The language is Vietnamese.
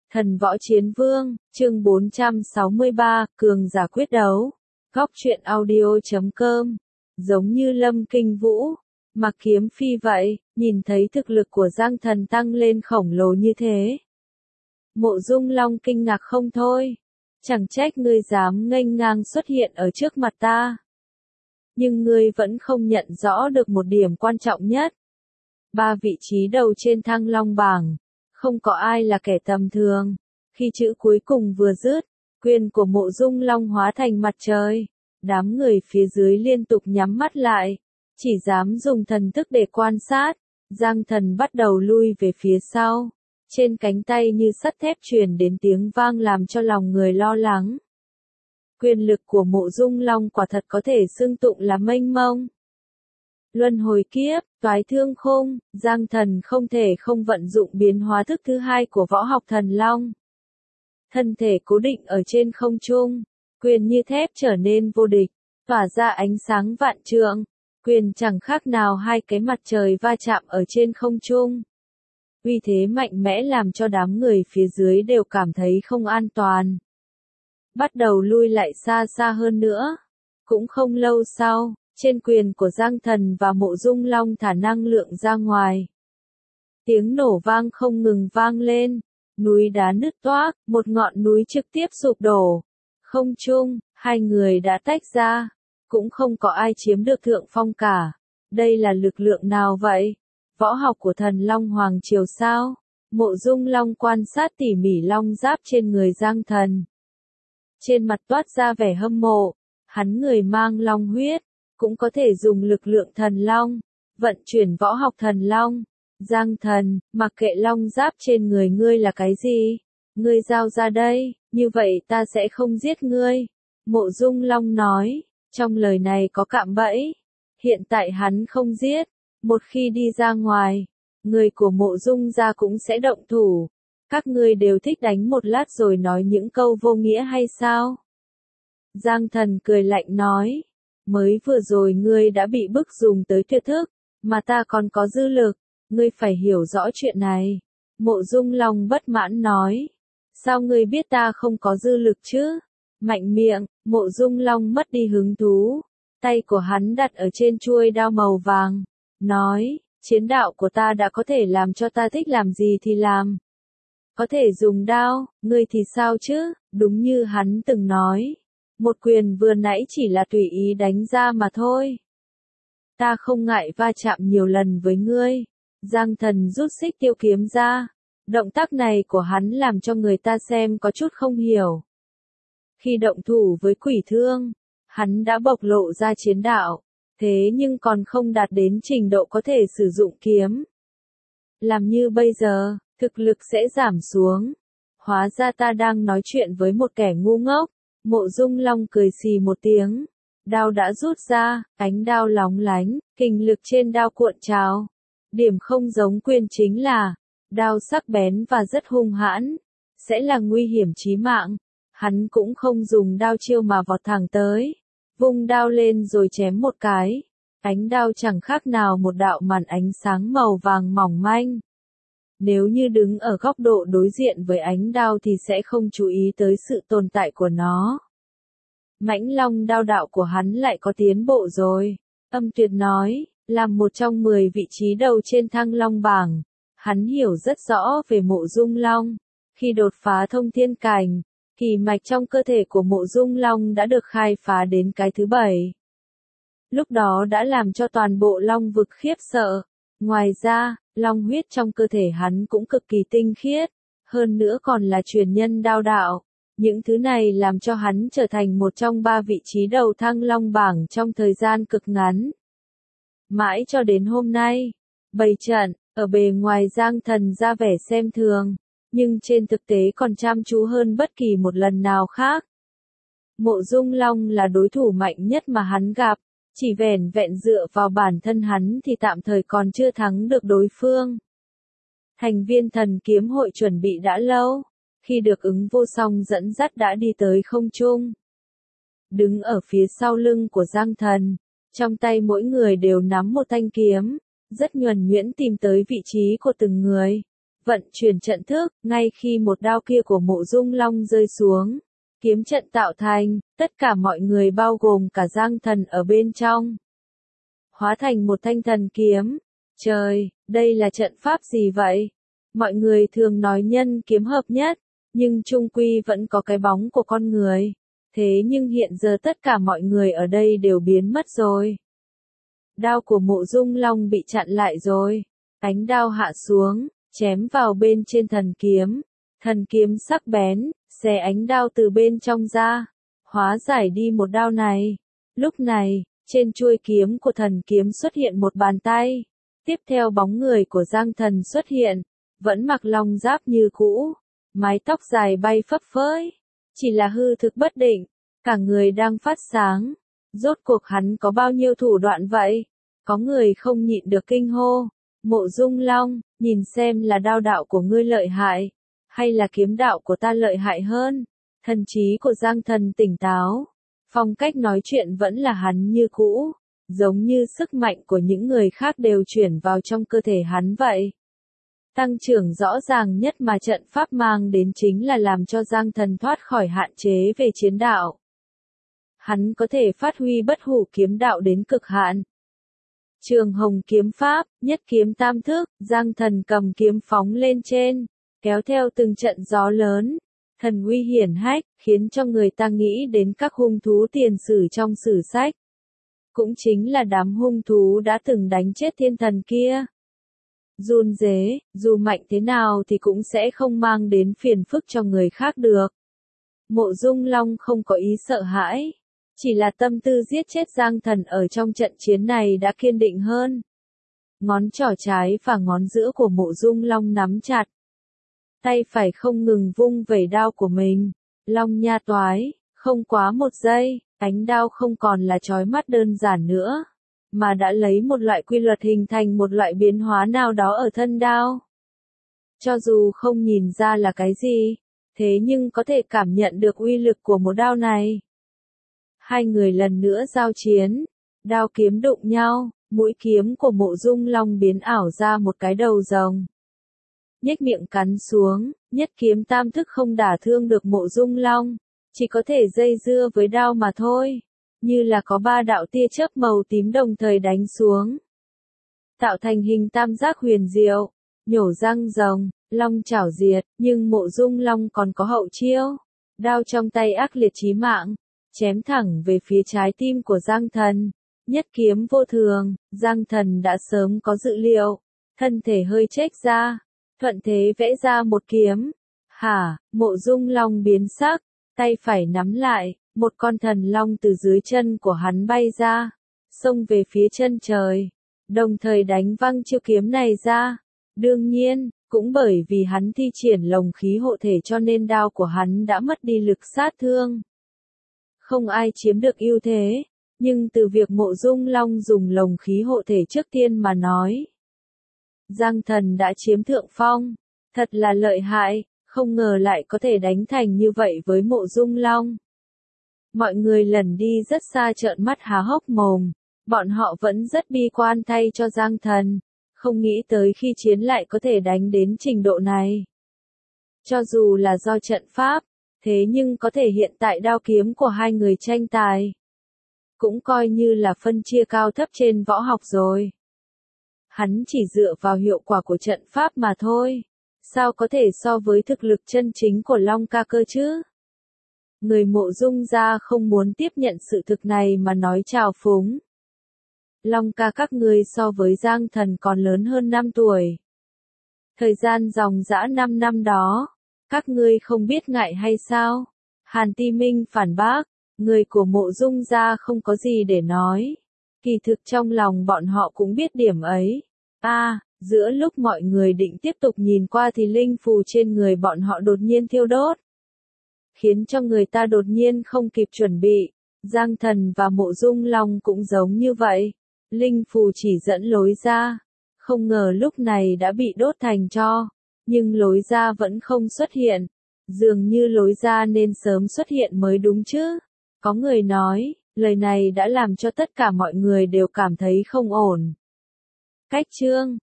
Thần võ chiến vương, chương 463, cường giả quyết đấu. Góc truyện audio.com. Giống như Lâm Kinh Vũ, mặc kiếm phi vậy, nhìn thấy thực lực của Giang Thần tăng lên khổng lồ như thế. Mộ Dung Long kinh ngạc không thôi. Chẳng trách ngươi dám nghênh ngang xuất hiện ở trước mặt ta. Nhưng ngươi vẫn không nhận rõ được một điểm quan trọng nhất. 3 vị trí đầu trên Thăng Long bảng. Không có ai là kẻ tầm thường. Khi chữ cuối cùng vừa dứt, quyền của Mộ Dung Long hóa thành mặt trời. Đám người phía dưới liên tục nhắm mắt lại, chỉ dám dùng thần thức để quan sát. Giang Thần bắt đầu lui về phía sau. Trên cánh tay như sắt thép truyền đến tiếng vang làm cho lòng người lo lắng. Quyền lực của Mộ Dung Long quả thật có thể xưng tụng là mênh mông. Luân hồi kiếp, toái thương khung, Giang Thần không thể không vận dụng biến hóa thức thứ hai của võ học thần long. Thân thể cố định ở trên không trung, quyền như thép trở nên vô địch, tỏa ra ánh sáng vạn trượng, quyền chẳng khác nào hai cái mặt trời va chạm ở trên không trung. Uy thế mạnh mẽ làm cho đám người phía dưới đều cảm thấy không an toàn. Bắt đầu lui lại xa xa hơn nữa. Cũng không lâu sau, trên quyền của Giang Thần và Mộ Dung Long thả năng lượng ra ngoài. Tiếng nổ vang không ngừng vang lên, núi đá nứt toác, một ngọn núi trực tiếp sụp đổ. Không trung, hai người đã tách ra, cũng không có ai chiếm được thượng phong cả. Đây là lực lượng nào vậy? Võ học của thần Long Hoàng Triều sao? Mộ Dung Long quan sát tỉ mỉ long giáp trên người Giang Thần. Trên mặt toát ra vẻ hâm mộ, hắn người mang long huyết, cũng có thể dùng lực lượng thần long, vận chuyển võ học thần long. Giang Thần, mặc kệ long giáp trên người ngươi là cái gì, ngươi giao ra đây, như vậy ta sẽ không giết ngươi. Mộ Dung Long nói, trong lời này có cạm bẫy. Hiện tại hắn không giết, một khi đi ra ngoài, người của Mộ Dung gia cũng sẽ động thủ. Các ngươi đều thích đánh một lát rồi nói những câu vô nghĩa hay sao? Giang Thần cười lạnh nói, mới vừa rồi ngươi đã bị bức dùng tới tuyệt thức, mà ta còn có dư lực, ngươi phải hiểu rõ chuyện này. Mộ Dung Long bất mãn nói, sao ngươi biết ta không có dư lực chứ? Mạnh miệng, Mộ Dung Long mất đi hứng thú, tay của hắn đặt ở trên chuôi đao màu vàng, nói, chiến đạo của ta đã có thể làm cho ta thích làm gì thì làm. Có thể dùng đao, ngươi thì sao chứ? Đúng như hắn từng nói, một quyền vừa nãy chỉ là tùy ý đánh ra mà thôi. Ta không ngại va chạm nhiều lần với ngươi. Giang Thần rút xích tiêu kiếm ra. Động tác này của hắn làm cho người ta xem có chút không hiểu. Khi động thủ với quỷ thương, hắn đã bộc lộ ra chiến đạo, thế nhưng còn không đạt đến trình độ có thể sử dụng kiếm. Làm như bây giờ, thực lực sẽ giảm xuống. Hóa ra ta đang nói chuyện với một kẻ ngu ngốc. Mộ Dung Long cười xì một tiếng. Đao đã rút ra, ánh đao lóng lánh, kình lực trên đao cuộn trào. Điểm không giống quyền chính là, đao sắc bén và rất hung hãn, sẽ là nguy hiểm chí mạng. Hắn cũng không dùng đao chiêu mà vọt thẳng tới. Vung đao lên rồi chém một cái. Ánh đao chẳng khác nào một đạo màn ánh sáng màu vàng mỏng manh. Nếu như đứng ở góc độ đối diện với ánh đao thì sẽ không chú ý tới sự tồn tại của nó. Mãnh Long đao đạo của hắn lại có tiến bộ rồi. Âm Tuyệt nói, làm một trong 10 vị trí đầu trên Thăng Long bảng. Hắn hiểu rất rõ về Mộ Dung Long. Khi đột phá thông thiên cảnh, kỳ mạch trong cơ thể của Mộ Dung Long đã được khai phá đến cái thứ 7. Lúc đó đã làm cho toàn bộ Long vực khiếp sợ. Ngoài ra, long huyết trong cơ thể hắn cũng cực kỳ tinh khiết, hơn nữa còn là truyền nhân đao đạo. Những thứ này làm cho hắn trở thành một trong 3 vị trí đầu Thăng Long bảng trong thời gian cực ngắn. Mãi cho đến hôm nay, bày trận, ở bề ngoài Giang Thần ra vẻ xem thường, nhưng trên thực tế còn chăm chú hơn bất kỳ một lần nào khác. Mộ Dung Long là đối thủ mạnh nhất mà hắn gặp. Chỉ vẻn vẹn dựa vào bản thân hắn thì tạm thời còn chưa thắng được đối phương. Thành viên thần kiếm hội chuẩn bị đã lâu, khi được Ứng Vô Song dẫn dắt đã đi tới không trung. Đứng ở phía sau lưng của Giang Thần, trong tay mỗi người đều nắm một thanh kiếm, rất nhuần nhuyễn tìm tới vị trí của từng người. vận chuyển trận thức, ngay khi một đao kia của Mộ Dung Long rơi xuống, kiếm trận tạo thành, tất cả mọi người bao gồm cả Giang Thần ở bên trong, hóa thành một thanh thần kiếm. Trời, đây là trận pháp gì vậy? Mọi người thường nói nhân kiếm hợp nhất, nhưng chung quy vẫn có cái bóng của con người. Thế nhưng hiện giờ tất cả mọi người ở đây đều biến mất rồi. Đao của Mộ Dung Long bị chặn lại rồi. Ánh đao hạ xuống, chém vào bên trên thần kiếm. Thần kiếm sắc bén, xé ánh đao từ bên trong ra, hóa giải đi một đao này. Lúc này, trên chuôi kiếm của thần kiếm xuất hiện một bàn tay. Tiếp theo bóng người của Giang Thần xuất hiện, vẫn mặc long giáp như cũ, mái tóc dài bay phấp phới, chỉ là hư thực bất định, cả người đang phát sáng. Rốt cuộc hắn có bao nhiêu thủ đoạn vậy? Có người không nhịn được kinh hô. Mộ Dung Long, nhìn xem là đao đạo của ngươi lợi hại, hay là kiếm đạo của ta lợi hại hơn? Thần trí của Giang Thần tỉnh táo, phong cách nói chuyện vẫn là hắn như cũ, giống như sức mạnh của những người khác đều chuyển vào trong cơ thể hắn vậy. Tăng trưởng rõ ràng nhất mà trận pháp mang đến chính là làm cho Giang Thần thoát khỏi hạn chế về chiến đạo. Hắn có thể phát huy bất hủ kiếm đạo đến cực hạn. Trường Hồng kiếm pháp, nhất kiếm tam thức, Giang Thần cầm kiếm phóng lên trên, kéo theo từng trận gió lớn, thần uy hiển hách, khiến cho người ta nghĩ đến các hung thú tiền sử trong sử sách. Cũng chính là đám hung thú đã từng đánh chết thiên thần kia. Run rế, dù mạnh thế nào thì cũng sẽ không mang đến phiền phức cho người khác được. Mộ Dung Long không có ý sợ hãi, chỉ là tâm tư giết chết Giang Thần ở trong trận chiến này đã kiên định hơn. Ngón trỏ trái và ngón giữa của Mộ Dung Long nắm chặt. Tay phải không ngừng vung vẩy đao của mình. Long nha toái, không quá một giây, ánh đao không còn là chói mắt đơn giản nữa, mà đã lấy một loại quy luật hình thành một loại biến hóa nào đó ở thân đao. Cho dù không nhìn ra là cái gì, thế nhưng có thể cảm nhận được uy lực của một đao này. Hai người lần nữa giao chiến, đao kiếm đụng nhau, mũi kiếm của Mộ Dung Long biến ảo ra một cái đầu rồng. Nhếch miệng cắn xuống, nhất kiếm tam thức không đả thương được Mộ Dung Long, chỉ có thể dây dưa với đao mà thôi, như là có ba đạo tia chớp màu tím đồng thời đánh xuống, tạo thành hình tam giác huyền diệu, nhổ răng rồng, long chảo diệt, nhưng Mộ Dung Long còn có hậu chiêu, đao trong tay ác liệt chí mạng, chém thẳng về phía trái tim của Giang Thần. Nhất kiếm vô thường, Giang Thần đã sớm có dự liệu, thân thể hơi chếch ra, thuận thế vẽ ra một kiếm. Hả, Mộ Dung Long biến sắc, tay phải nắm lại, một con thần long từ dưới chân của hắn bay ra, xông về phía chân trời, đồng thời đánh văng chiêu kiếm này ra. Đương nhiên, cũng bởi vì hắn thi triển lồng khí hộ thể cho nên đao của hắn đã mất đi lực sát thương. Không ai chiếm được ưu thế, nhưng từ việc Mộ Dung Long dùng lồng khí hộ thể trước tiên mà nói, Giang Thần đã chiếm thượng phong, thật là lợi hại, không ngờ lại có thể đánh thành như vậy với Mộ Dung Long. Mọi người lần đi rất xa trợn mắt há hốc mồm, bọn họ vẫn rất bi quan thay cho Giang Thần, không nghĩ tới khi chiến lại có thể đánh đến trình độ này. Cho dù là do trận pháp, thế nhưng có thể hiện tại đao kiếm của hai người tranh tài, cũng coi như là phân chia cao thấp trên võ học rồi. Hắn chỉ dựa vào hiệu quả của trận pháp mà thôi, sao có thể so với thực lực chân chính của Long ca cơ chứ? Người Mộ Dung gia không muốn tiếp nhận sự thực này mà nói trào phúng. Long ca các ngươi so với Giang Thần còn lớn hơn 5 tuổi. Thời gian dòng dã 5 năm đó, các ngươi không biết ngại hay sao? Hàn Ti Minh phản bác, người của Mộ Dung gia không có gì để nói. Kỳ thực trong lòng bọn họ cũng biết điểm ấy. Giữa lúc mọi người định tiếp tục nhìn qua thì linh phù trên người bọn họ đột nhiên thiêu đốt, khiến cho người ta đột nhiên không kịp chuẩn bị. Giang Thần và Mộ Dung Long cũng giống như vậy. Linh phù chỉ dẫn lối ra, không ngờ lúc này đã bị đốt thành tro, nhưng lối ra vẫn không xuất hiện. Dường như lối ra nên sớm xuất hiện mới đúng chứ. Có người nói, lời này đã làm cho tất cả mọi người đều cảm thấy không ổn. Cách chương